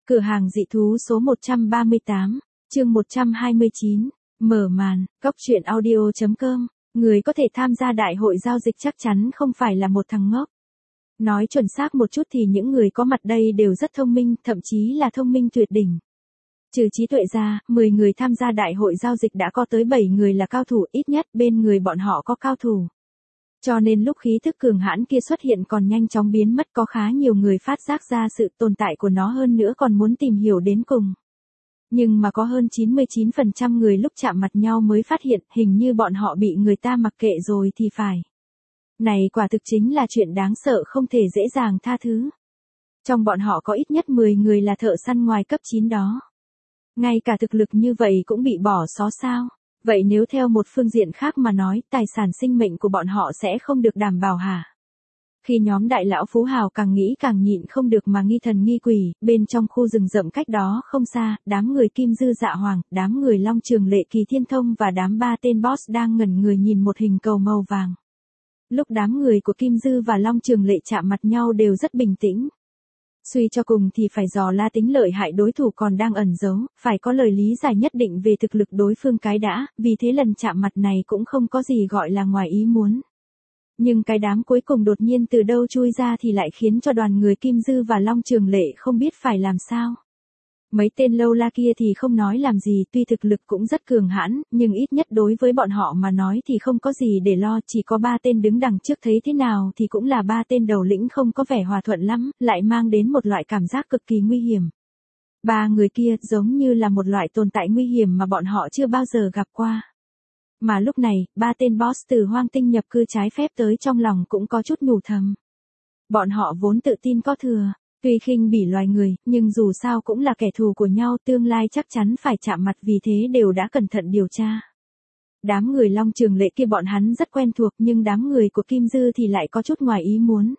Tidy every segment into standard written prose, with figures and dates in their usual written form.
Cửa hàng dị thú số 138, chương 129, mở màn, Cóc truyện audio.com, người có thể tham gia đại hội giao dịch chắc chắn không phải là một thằng ngốc. Nói chuẩn xác một chút thì những người có mặt đây đều rất thông minh, thậm chí là thông minh tuyệt đỉnh. Trừ trí tuệ ra, 10 người tham gia đại hội giao dịch đã có tới 7 người là cao thủ, ít nhất bên người bọn họ có cao thủ. Cho nên lúc khí thức cường hãn kia xuất hiện còn nhanh chóng biến mất, có khá nhiều người phát giác ra sự tồn tại của nó, hơn nữa còn muốn tìm hiểu đến cùng. Nhưng mà có hơn 99% người lúc chạm mặt nhau mới phát hiện, hình như bọn họ bị người ta mặc kệ rồi thì phải. Này quả thực chính là chuyện đáng sợ không thể dễ dàng tha thứ. Trong bọn họ có ít nhất 10 người là thợ săn ngoài cấp 9 đó. Ngay cả thực lực như vậy cũng bị bỏ xó sao? Vậy nếu theo một phương diện khác mà nói, tài sản sinh mệnh của bọn họ sẽ không được đảm bảo hả? Khi nhóm đại lão phú hào càng nghĩ càng nhịn không được mà nghi thần nghi quỷ, bên trong khu rừng rậm cách đó không xa, đám người Kim Dư Dạ Hoàng, đám người Long Trường Lệ Kỳ Thiên Thông và đám ba tên boss đang ngẩn người nhìn một hình cầu màu vàng. Lúc đám người của Kim Dư và Long Trường Lệ chạm mặt nhau đều rất bình tĩnh. Suy cho cùng thì phải dò la tính lợi hại đối thủ còn đang ẩn giấu, phải có lời lý giải nhất định về thực lực đối phương cái đã, vì thế lần chạm mặt này cũng không có gì gọi là ngoài ý muốn. Nhưng cái đám cuối cùng đột nhiên từ đâu chui ra thì lại khiến cho đoàn người Kim Dư và Long Trường Lệ không biết phải làm sao. Mấy tên lâu la kia thì không nói làm gì, tuy thực lực cũng rất cường hãn, nhưng ít nhất đối với bọn họ mà nói thì không có gì để lo, chỉ có ba tên đứng đằng trước thấy thế nào thì cũng là ba tên đầu lĩnh không có vẻ hòa thuận lắm, lại mang đến một loại cảm giác cực kỳ nguy hiểm. Ba người kia giống như là một loại tồn tại nguy hiểm mà bọn họ chưa bao giờ gặp qua. Mà lúc này, ba tên boss từ hoang tinh nhập cư trái phép tới trong lòng cũng có chút nhủ thầm. Bọn họ vốn tự tin có thừa. Tuy khinh bỉ loài người, nhưng dù sao cũng là kẻ thù của nhau, tương lai chắc chắn phải chạm mặt, vì thế đều đã cẩn thận điều tra. Đám người Long Trường Lệ kia bọn hắn rất quen thuộc, nhưng đám người của Kim Dư thì lại có chút ngoài ý muốn.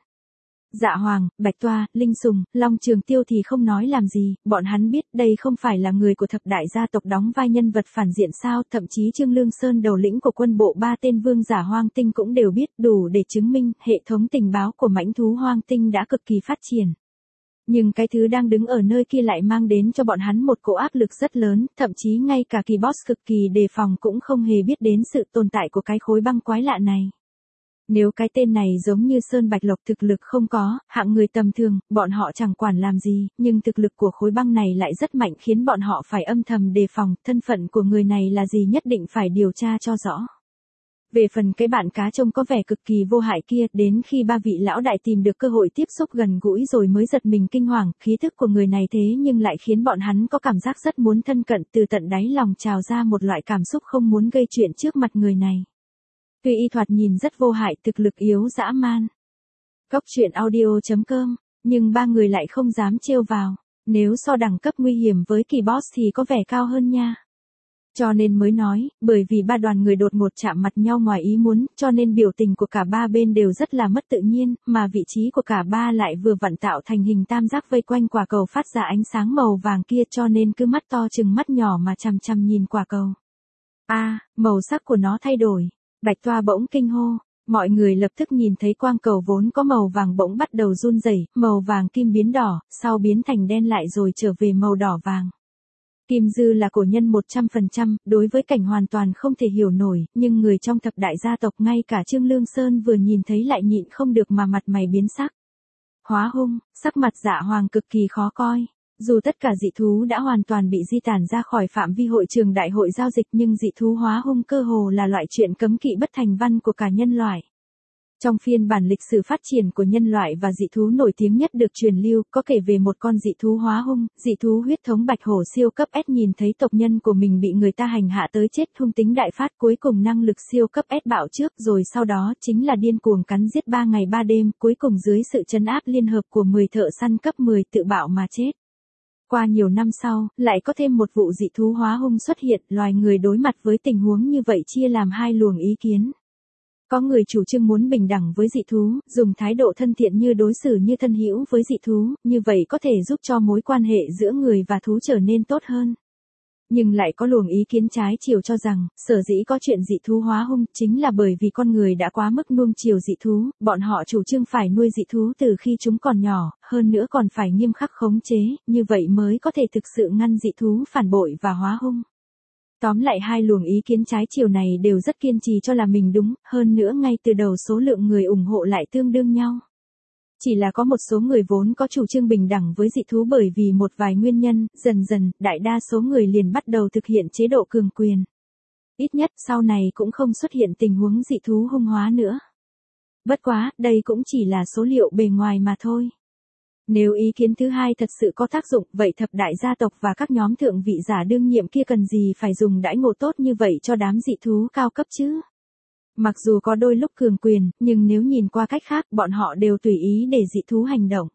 Dạ Hoàng, Bạch Toa, Linh Sùng, Long Trường Tiêu thì không nói làm gì, bọn hắn biết đây không phải là người của thập đại gia tộc đóng vai nhân vật phản diện sao, thậm chí Trương Lương Sơn đầu lĩnh của quân bộ ba tên vương giả hoang tinh cũng đều biết, đủ để chứng minh hệ thống tình báo của mãnh thú hoang tinh đã cực kỳ phát triển. Nhưng cái thứ đang đứng ở nơi kia lại mang đến cho bọn hắn một cỗ áp lực rất lớn, thậm chí ngay cả kỳ boss cực kỳ đề phòng cũng không hề biết đến sự tồn tại của cái khối băng quái lạ này. Nếu cái tên này giống như Sơn Bạch Lộc thực lực không có, hạng người tầm thường, bọn họ chẳng quản làm gì, nhưng thực lực của khối băng này lại rất mạnh khiến bọn họ phải âm thầm đề phòng, thân phận của người này là gì nhất định phải điều tra cho rõ. Về phần cái bạn cá trông có vẻ cực kỳ vô hại kia, đến khi ba vị lão đại tìm được cơ hội tiếp xúc gần gũi rồi mới giật mình kinh hoàng, khí thức của người này thế nhưng lại khiến bọn hắn có cảm giác rất muốn thân cận, từ tận đáy lòng trào ra một loại cảm xúc không muốn gây chuyện trước mặt người này. Tuy y thoạt nhìn rất vô hại, thực lực yếu dã man. Cóc truyện audio.com, nhưng ba người lại không dám trêu vào, nếu so đẳng cấp nguy hiểm với kỳ boss thì có vẻ cao hơn nha. Cho nên mới nói, bởi vì ba đoàn người đột ngột chạm mặt nhau ngoài ý muốn, cho nên biểu tình của cả ba bên đều rất là mất tự nhiên, mà vị trí của cả ba lại vừa vặn tạo thành hình tam giác vây quanh quả cầu phát ra ánh sáng màu vàng kia, cho nên cứ mắt to chừng mắt nhỏ mà chằm chằm nhìn quả cầu. Màu sắc của nó thay đổi. Bạch Toa bỗng kinh hô, mọi người lập tức nhìn thấy quang cầu vốn có màu vàng bỗng bắt đầu run rẩy, màu vàng kim biến đỏ, sau biến thành đen lại rồi trở về màu đỏ vàng. Kim Dư là cổ nhân 100%, đối với cảnh hoàn toàn không thể hiểu nổi, nhưng người trong thập đại gia tộc ngay cả Trương Lương Sơn vừa nhìn thấy lại nhịn không được mà mặt mày biến sắc. Hóa hung, sắc mặt Dạ Hoàng cực kỳ khó coi. Dù tất cả dị thú đã hoàn toàn bị di tản ra khỏi phạm vi hội trường đại hội giao dịch, nhưng dị thú hóa hung cơ hồ là loại chuyện cấm kỵ bất thành văn của cả nhân loại. Trong phiên bản lịch sử phát triển của nhân loại và dị thú nổi tiếng nhất được truyền lưu, có kể về một con dị thú hóa hung, dị thú huyết thống bạch hổ siêu cấp S nhìn thấy tộc nhân của mình bị người ta hành hạ tới chết, hung tính đại phát, cuối cùng năng lực siêu cấp S bạo trước, rồi sau đó chính là điên cuồng cắn giết 3 ngày 3 đêm, cuối cùng dưới sự trấn áp liên hợp của 10 thợ săn cấp 10 tự bạo mà chết. Qua nhiều năm sau, lại có thêm một vụ dị thú hóa hung xuất hiện, loài người đối mặt với tình huống như vậy chia làm hai luồng ý kiến. Có người chủ trương muốn bình đẳng với dị thú, dùng thái độ thân thiện như đối xử như thân hữu với dị thú, như vậy có thể giúp cho mối quan hệ giữa người và thú trở nên tốt hơn. Nhưng lại có luồng ý kiến trái chiều cho rằng, sở dĩ có chuyện dị thú hóa hung chính là bởi vì con người đã quá mức nuông chiều dị thú, bọn họ chủ trương phải nuôi dị thú từ khi chúng còn nhỏ, hơn nữa còn phải nghiêm khắc khống chế, như vậy mới có thể thực sự ngăn dị thú phản bội và hóa hung. Tóm lại hai luồng ý kiến trái chiều này đều rất kiên trì cho là mình đúng, hơn nữa ngay từ đầu số lượng người ủng hộ lại tương đương nhau. Chỉ là có một số người vốn có chủ trương bình đẳng với dị thú bởi vì một vài nguyên nhân, dần dần, đại đa số người liền bắt đầu thực hiện chế độ cường quyền. Ít nhất sau này cũng không xuất hiện tình huống dị thú hung hóa nữa. Bất quá, đây cũng chỉ là số liệu bề ngoài mà thôi. Nếu ý kiến thứ hai thật sự có tác dụng, vậy thập đại gia tộc và các nhóm thượng vị giả đương nhiệm kia cần gì phải dùng đãi ngộ tốt như vậy cho đám dị thú cao cấp chứ? Mặc dù có đôi lúc cường quyền, nhưng nếu nhìn qua cách khác, bọn họ đều tùy ý để dị thú hành động.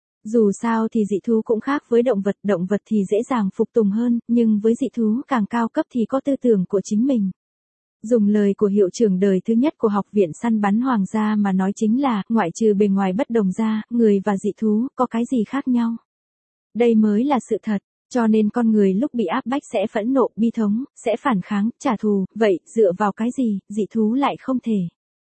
Dù sao thì dị thú cũng khác với động vật thì dễ dàng phục tùng hơn, nhưng với dị thú càng cao cấp thì có tư tưởng của chính mình. Dùng lời của hiệu trưởng đời thứ nhất của học viện săn bắn hoàng gia mà nói chính là, ngoại trừ bề ngoài bất đồng ra, người và dị thú có cái gì khác nhau. Đây mới là sự thật. Cho nên con người lúc bị áp bách sẽ phẫn nộ, bi thống, sẽ phản kháng, trả thù, vậy dựa vào cái gì, dị thú lại không thể.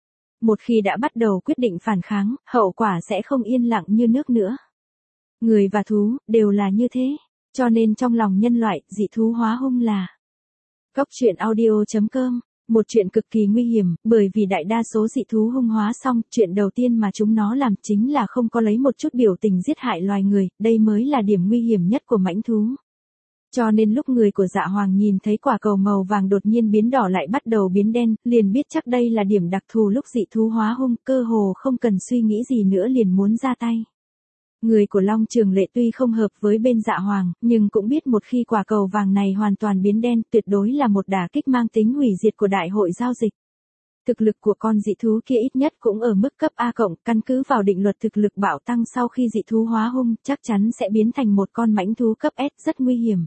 Một khi đã bắt đầu quyết định phản kháng, hậu quả sẽ không yên lặng như nước nữa. Người và thú, đều là như thế. Cho nên trong lòng nhân loại, dị thú hóa hung là Cốc truyện audio.com. Một chuyện cực kỳ nguy hiểm, bởi vì đại đa số dị thú hung hóa xong, chuyện đầu tiên mà chúng nó làm chính là không có lấy một chút biểu tình giết hại loài người, đây mới là điểm nguy hiểm nhất của mãnh thú. Cho nên lúc người của Dạ Hoàng nhìn thấy quả cầu màu vàng đột nhiên biến đỏ lại bắt đầu biến đen, liền biết chắc đây là điểm đặc thù lúc dị thú hóa hung, cơ hồ không cần suy nghĩ gì nữa liền muốn ra tay. Người của Long Trường Lệ tuy không hợp với bên Dạ Hoàng, nhưng cũng biết một khi quả cầu vàng này hoàn toàn biến đen, tuyệt đối là một đả kích mang tính hủy diệt của đại hội giao dịch. Thực lực của con dị thú kia ít nhất cũng ở mức cấp A cộng, căn cứ vào định luật thực lực bạo tăng sau khi dị thú hóa hung, chắc chắn sẽ biến thành một con mãnh thú cấp S rất nguy hiểm.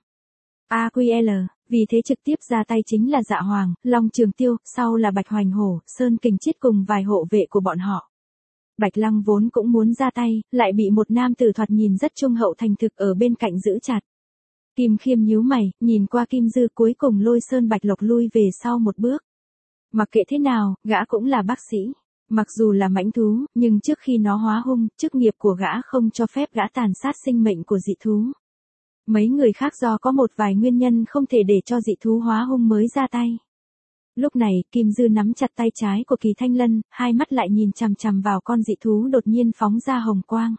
AQL, vì thế trực tiếp ra tay chính là Dạ Hoàng, Long Trường Tiêu, sau là Bạch Hoành Hổ, Sơn Kình Chiết cùng vài hộ vệ của bọn họ. Bạch Lăng vốn cũng muốn ra tay, lại bị một nam tử thoạt nhìn rất trung hậu thành thực ở bên cạnh giữ chặt. Kim Khiêm nhíu mày, nhìn qua Kim Dư cuối cùng lôi Sơn Bạch Lộc lui về sau một bước. Mặc kệ thế nào, gã cũng là bác sĩ. Mặc dù là mãnh thú, nhưng trước khi nó hóa hung, chức nghiệp của gã không cho phép gã tàn sát sinh mệnh của dị thú. Mấy người khác do có một vài nguyên nhân không thể để cho dị thú hóa hung mới ra tay. Lúc này, Kim Dư nắm chặt tay trái của Kỳ Thanh Lân, hai mắt lại nhìn chằm chằm vào con dị thú đột nhiên phóng ra hồng quang.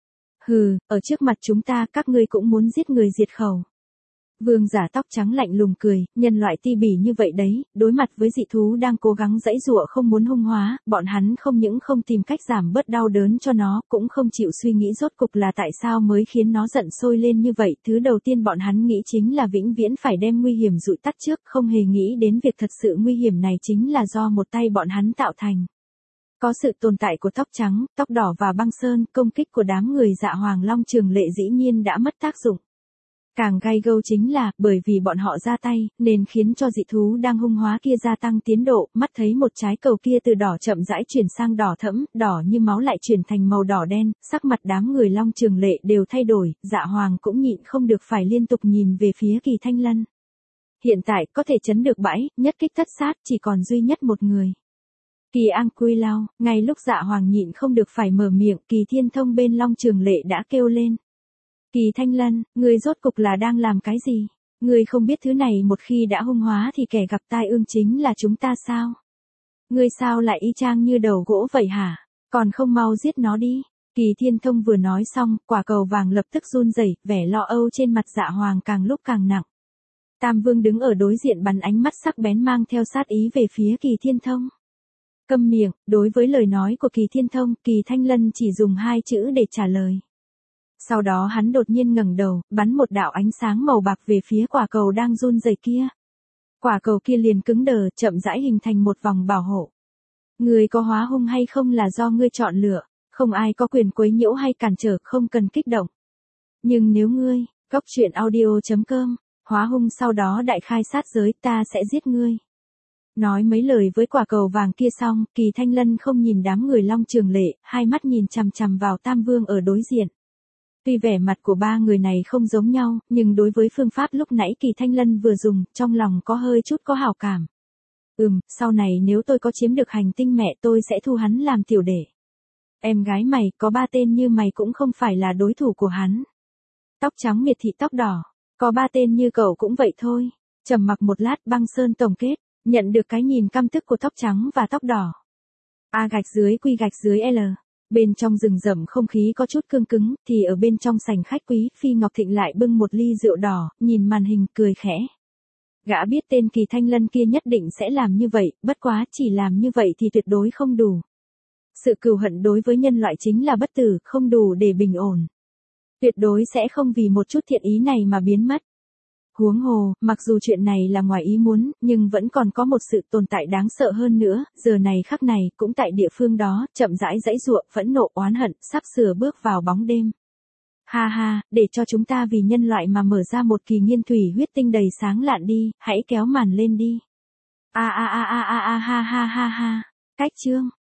Hừ, ở trước mặt chúng ta các ngươi cũng muốn giết người diệt khẩu. Vương giả tóc trắng lạnh lùng cười, nhân loại ti bỉ như vậy đấy, đối mặt với dị thú đang cố gắng giãy giụa không muốn hung hóa, bọn hắn không những không tìm cách giảm bớt đau đớn cho nó, cũng không chịu suy nghĩ rốt cục là tại sao mới khiến nó giận sôi lên như vậy. Thứ đầu tiên bọn hắn nghĩ chính là vĩnh viễn phải đem nguy hiểm dụi tắt trước, không hề nghĩ đến việc thật sự nguy hiểm này chính là do một tay bọn hắn tạo thành. Có sự tồn tại của tóc trắng, tóc đỏ và băng sơn, công kích của đám người Dạ Hoàng Long Trường Lệ dĩ nhiên đã mất tác dụng. Càng gay gâu chính là, bởi vì bọn họ ra tay, nên khiến cho dị thú đang hung hóa kia gia tăng tiến độ, mắt thấy một trái cầu kia từ đỏ chậm rãi chuyển sang đỏ thẫm, đỏ như máu lại chuyển thành màu đỏ đen, sắc mặt đám người Long Trường Lệ đều thay đổi, Dạ Hoàng cũng nhịn không được phải liên tục nhìn về phía Kỳ Thanh Lân. Hiện tại, có thể chấn được bẫy, nhất kích thất sát, chỉ còn duy nhất một người. Kỳ An Quy Lao, ngay lúc Dạ Hoàng nhịn không được phải mở miệng, Kỳ Thiên Thông bên Long Trường Lệ đã kêu lên. Kỳ Thanh Lân, ngươi rốt cục là đang làm cái gì? Ngươi không biết thứ này một khi đã hung hóa thì kẻ gặp tai ương chính là chúng ta sao? Ngươi sao lại y chang như đầu gỗ vậy hả? Còn không mau giết nó đi. Kỳ Thiên Thông vừa nói xong, quả cầu vàng lập tức run rẩy, vẻ lo âu trên mặt Dạ Hoàng càng lúc càng nặng. Tam Vương đứng ở đối diện bắn ánh mắt sắc bén mang theo sát ý về phía Kỳ Thiên Thông. Câm miệng, đối với lời nói của Kỳ Thiên Thông, Kỳ Thanh Lân chỉ dùng hai chữ để trả lời. Sau đó hắn đột nhiên ngẩng đầu, bắn một đạo ánh sáng màu bạc về phía quả cầu đang run rẩy kia. Quả cầu kia liền cứng đờ, chậm rãi hình thành một vòng bảo hộ. Ngươi có hóa hung hay không là do ngươi chọn lựa, không ai có quyền quấy nhiễu hay cản trở, không cần kích động. Nhưng nếu ngươi, Cốc truyện audio.com, hóa hung sau đó đại khai sát giới, ta sẽ giết ngươi. Nói mấy lời với quả cầu vàng kia xong, Kỳ Thanh Lân không nhìn đám người Long Trường Lệ, hai mắt nhìn chằm chằm vào Tam Vương ở đối diện. Tuy vẻ mặt của ba người này không giống nhau, nhưng đối với phương pháp lúc nãy Kỳ Thanh Lân vừa dùng, trong lòng có hơi chút có hảo cảm. Sau này nếu tôi có chiếm được hành tinh mẹ tôi sẽ thu hắn làm tiểu đệ. Em gái mày, có 3 tên như mày cũng không phải là đối thủ của hắn. Tóc trắng miệt thị tóc đỏ, có 3 tên như cậu cũng vậy thôi. Trầm mặc một lát, Băng Sơn tổng kết, nhận được cái nhìn căm tức của tóc trắng và tóc đỏ. A gạch dưới quy gạch dưới L. Bên trong rừng rậm không khí có chút cương cứng, thì ở bên trong sảnh khách quý, Phi Ngọc Thịnh lại bưng một ly rượu đỏ, nhìn màn hình cười khẽ. Gã biết tên Kỳ Thanh Lân kia nhất định sẽ làm như vậy, bất quá chỉ làm như vậy thì tuyệt đối không đủ. Sự cừu hận đối với nhân loại chính là bất tử, không đủ để bình ổn. Tuyệt đối sẽ không vì một chút thiện ý này mà biến mất. Huống hồ, mặc dù chuyện này là ngoài ý muốn, nhưng vẫn còn có một sự tồn tại đáng sợ hơn nữa, giờ này khắc này, cũng tại địa phương đó, chậm rãi giãy giụa, phẫn nộ oán hận, sắp sửa bước vào bóng đêm. Ha ha, để cho chúng ta vì nhân loại mà mở ra một kỳ nghiên thủy huyết tinh đầy sáng lạn đi, hãy kéo màn lên đi. Ha ha ha ha. Cách chương